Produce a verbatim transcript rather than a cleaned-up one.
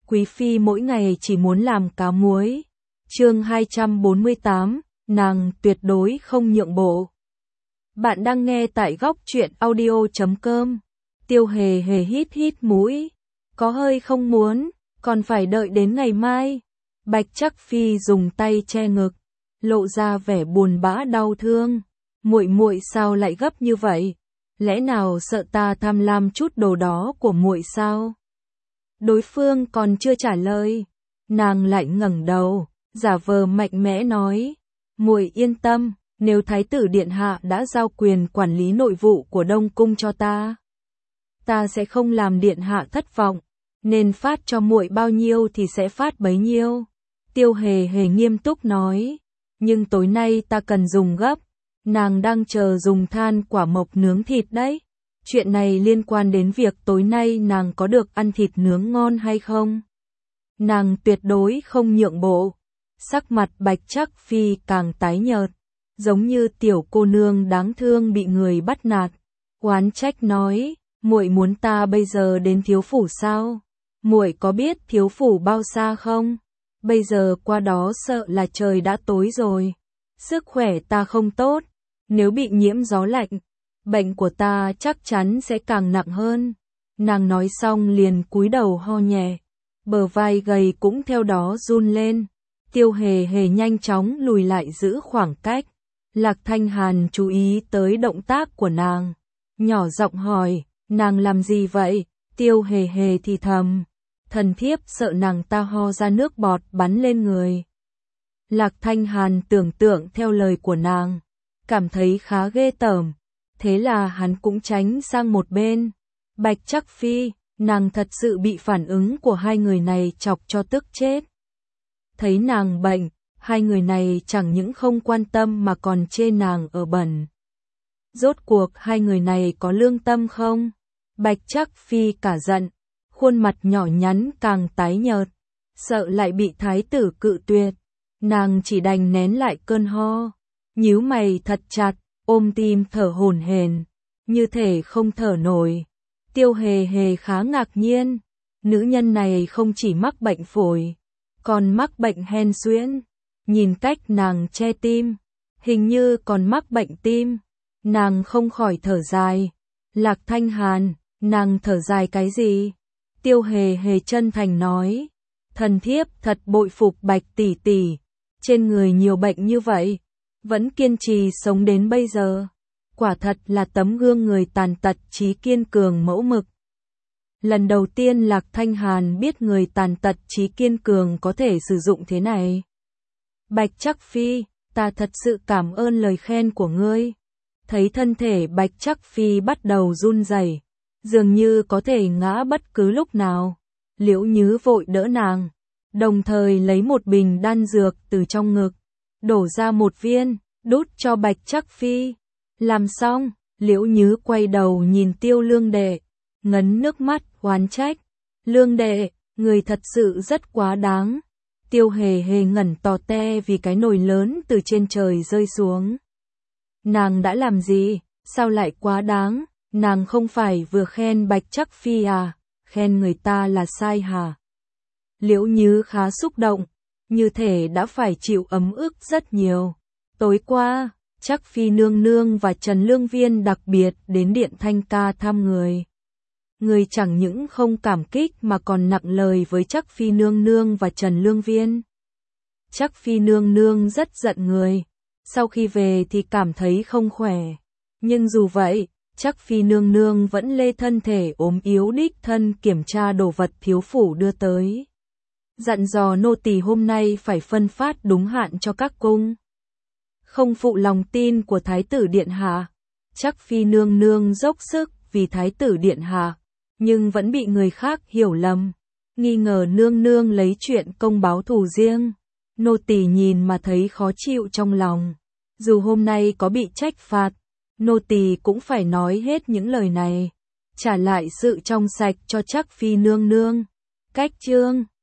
Quý phi mỗi ngày chỉ muốn làm cá muối. Chương hai trăm bốn mươi tám, nàng tuyệt đối không nhượng bộ. Bạn đang nghe tại góc truyện audio chấm com. Tiêu Hề Hề hít hít mũi, có hơi không muốn, còn phải đợi đến ngày mai. Bạch Trắc Phi dùng tay che ngực, lộ ra vẻ buồn bã đau thương. Muội muội sao lại gấp như vậy? Lẽ nào sợ ta tham lam chút đồ đó của muội sao? Đối phương còn chưa trả lời, nàng lại ngẩng đầu, giả vờ mạnh mẽ nói: "Muội yên tâm, nếu thái tử điện hạ đã giao quyền quản lý nội vụ của Đông cung cho ta, ta sẽ không làm điện hạ thất vọng, nên phát cho muội bao nhiêu thì sẽ phát bấy nhiêu." Tiêu Hề Hề nghiêm túc nói: "Nhưng tối nay ta cần dùng gấp, nàng đang chờ dùng than quả mộc nướng thịt đấy. Chuyện này liên quan đến việc tối nay nàng có được ăn thịt nướng ngon hay không." Nàng tuyệt đối không nhượng bộ. Sắc mặt Bạch Trắc Phi càng tái nhợt, giống như tiểu cô nương đáng thương bị người bắt nạt. Oán trách nói: "Muội muốn ta bây giờ đến thiếu phủ sao? Muội có biết thiếu phủ bao xa không? Bây giờ qua đó sợ là trời đã tối rồi. Sức khỏe ta không tốt, nếu bị nhiễm gió lạnh, bệnh của ta chắc chắn sẽ càng nặng hơn." Nàng nói xong liền cúi đầu ho nhẹ, bờ vai gầy cũng theo đó run lên. Tiêu Hề Hề nhanh chóng lùi lại giữ khoảng cách. Lạc Thanh Hàn chú ý tới động tác của nàng, nhỏ giọng hỏi: "Nàng làm gì vậy?" Tiêu Hề Hề thì thầm: "Thần thiếp sợ nàng ta ho ra nước bọt bắn lên người." Lạc Thanh Hàn tưởng tượng theo lời của nàng, cảm thấy khá ghê tởm, thế là hắn cũng tránh sang một bên. Bạch Trắc Phi, nàng thật sự bị phản ứng của hai người này chọc cho tức chết. Thấy nàng bệnh, hai người này chẳng những không quan tâm mà còn chê nàng ở bẩn. Rốt cuộc hai người này có lương tâm không? Bạch Trắc Phi cả giận, khuôn mặt nhỏ nhắn càng tái nhợt, sợ lại bị thái tử cự tuyệt. Nàng chỉ đành nén lại cơn ho, nhíu mày thật chặt, ôm tim thở hổn hển, như thể không thở nổi. Tiêu Hề Hề khá ngạc nhiên, nữ nhân này không chỉ mắc bệnh phổi, còn mắc bệnh hen suyễn. Nhìn cách nàng che tim, hình như còn mắc bệnh tim. Nàng không khỏi thở dài. "Lạc Thanh Hàn, nàng thở dài cái gì?" Tiêu Hề Hề chân thành nói: "Thần thiếp thật bội phục Bạch tỷ tỷ, trên người nhiều bệnh như vậy, vẫn kiên trì sống đến bây giờ. Quả thật là tấm gương người tàn tật trí kiên cường mẫu mực." Lần đầu tiên Lạc Thanh Hàn biết người tàn tật trí kiên cường có thể sử dụng thế này. "Bạch Trắc Phi, ta thật sự cảm ơn lời khen của ngươi." Thấy thân thể Bạch Trắc Phi bắt đầu run rẩy, dường như có thể ngã bất cứ lúc nào, Liễu Nhứ vội đỡ nàng, đồng thời lấy một bình đan dược từ trong ngực, đổ ra một viên, đút cho Bạch Trắc Phi. Làm xong, Liễu Nhứ quay đầu nhìn Tiêu Lương Đệ, ngấn nước mắt oán trách: "Lương Đệ, người thật sự rất quá đáng." Tiêu Hề Hề ngẩn tò te vì cái nồi lớn từ trên trời rơi xuống. Nàng đã làm gì, sao lại quá đáng? Nàng không phải vừa khen Bạch Trắc Phi à, khen người ta là sai hả? Liễu Nhứ khá xúc động, như thể đã phải chịu ấm ức rất nhiều. Tối qua, Trắc Phi nương nương và Trần Lương Viên đặc biệt đến điện Thanh Ca thăm người. Người chẳng những không cảm kích mà còn nặng lời với Trắc Phi nương nương và Trần Lương Viên. Trắc Phi nương nương rất giận người, sau khi về thì cảm thấy không khỏe. Nhưng dù vậy, Trắc Phi nương nương vẫn lê thân thể ốm yếu đích thân kiểm tra đồ vật thiếu phủ đưa tới. Dặn dò nô tỳ hôm nay phải phân phát đúng hạn cho các cung. Không phụ lòng tin của thái tử điện hạ. Trắc Phi nương nương dốc sức vì thái tử điện hạ, nhưng vẫn bị người khác hiểu lầm, nghi ngờ nương nương lấy chuyện công báo thù riêng. Nô tỳ nhìn mà thấy khó chịu trong lòng. Dù hôm nay có bị trách phạt, nô tỳ cũng phải nói hết những lời này, trả lại sự trong sạch cho Trắc Phi nương nương. Cách chương